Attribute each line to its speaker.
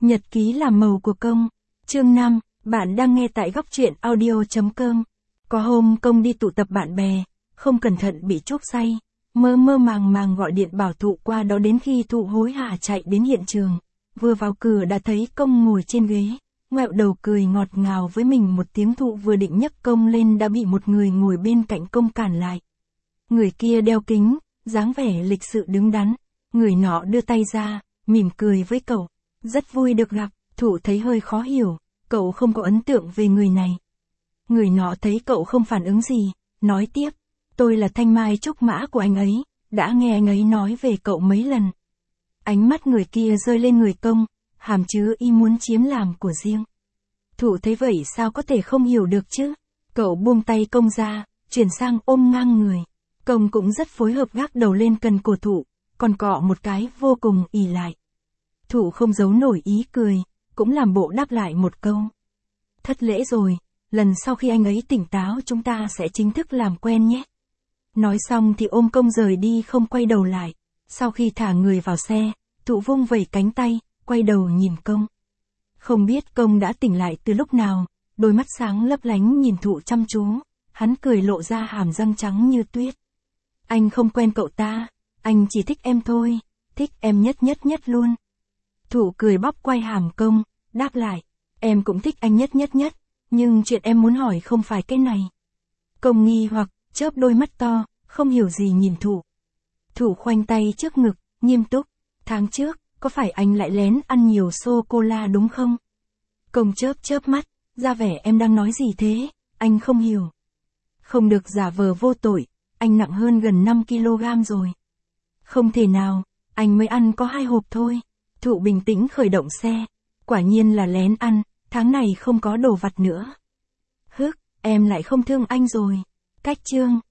Speaker 1: Nhật ký làm màu của Công. Chương 5, bạn đang nghe tại góc truyện audio.com. Có hôm Công đi tụ tập bạn bè, không cẩn thận bị chuốc say, mơ mơ màng màng gọi điện bảo Thụ qua đó, đến khi Thụ hối hả chạy đến hiện trường. Vừa vào cửa đã thấy Công ngồi trên ghế, ngoẹo đầu cười ngọt ngào với mình một tiếng. Thụ vừa định nhấc Công lên đã bị một người ngồi bên cạnh Công cản lại. Người kia đeo kính, dáng vẻ lịch sự đứng đắn. Người nọ đưa tay ra, mỉm cười với cậu. Rất vui được gặp. Thụ thấy hơi khó hiểu, cậu không có ấn tượng về người này. Người nọ thấy cậu không phản ứng gì, nói tiếp, tôi là thanh mai trúc mã của anh ấy, đã nghe anh ấy nói về cậu mấy lần. Ánh mắt người kia rơi lên người Công, hàm chứa ý muốn chiếm làm của riêng. Thụ thấy vậy sao có thể không hiểu được chứ. Cậu buông tay Công ra, chuyển sang ôm ngang người. Công cũng rất phối hợp, gác đầu lên cần cổ Thụ, còn cọ một cái vô cùng ỷ lại. Thụ không giấu nổi ý cười, cũng làm bộ đáp lại một câu. Thất lễ rồi, lần sau khi anh ấy tỉnh táo chúng ta sẽ chính thức làm quen nhé. Nói xong thì ôm Công rời đi, không quay đầu lại. Sau khi thả người vào xe, Thụ vung vẩy cánh tay, quay đầu nhìn Công. Không biết Công đã tỉnh lại từ lúc nào, đôi mắt sáng lấp lánh nhìn Thụ chăm chú, hắn cười lộ ra hàm răng trắng như tuyết. Anh không quen cậu ta, anh chỉ thích em thôi, thích em nhất nhất nhất luôn. Thụ cười bóp quay hàm Công, đáp lại, em cũng thích anh nhất nhất nhất, nhưng chuyện em muốn hỏi không phải cái này. Công nghi hoặc, chớp đôi mắt to, không hiểu gì nhìn Thụ. Thụ khoanh tay trước ngực, nghiêm túc, tháng trước, có phải anh lại lén ăn nhiều sô-cô-la đúng không? Công chớp mắt, ra vẻ em đang nói gì thế, anh không hiểu. Không được giả vờ vô tội, anh nặng hơn gần 5 kg rồi. Không thể nào, anh mới ăn có 2 hộp thôi. Thụ bình tĩnh khởi động xe, quả nhiên là lén ăn, tháng này không có đồ vặt nữa. Hức, em lại không thương anh rồi. Cách chương.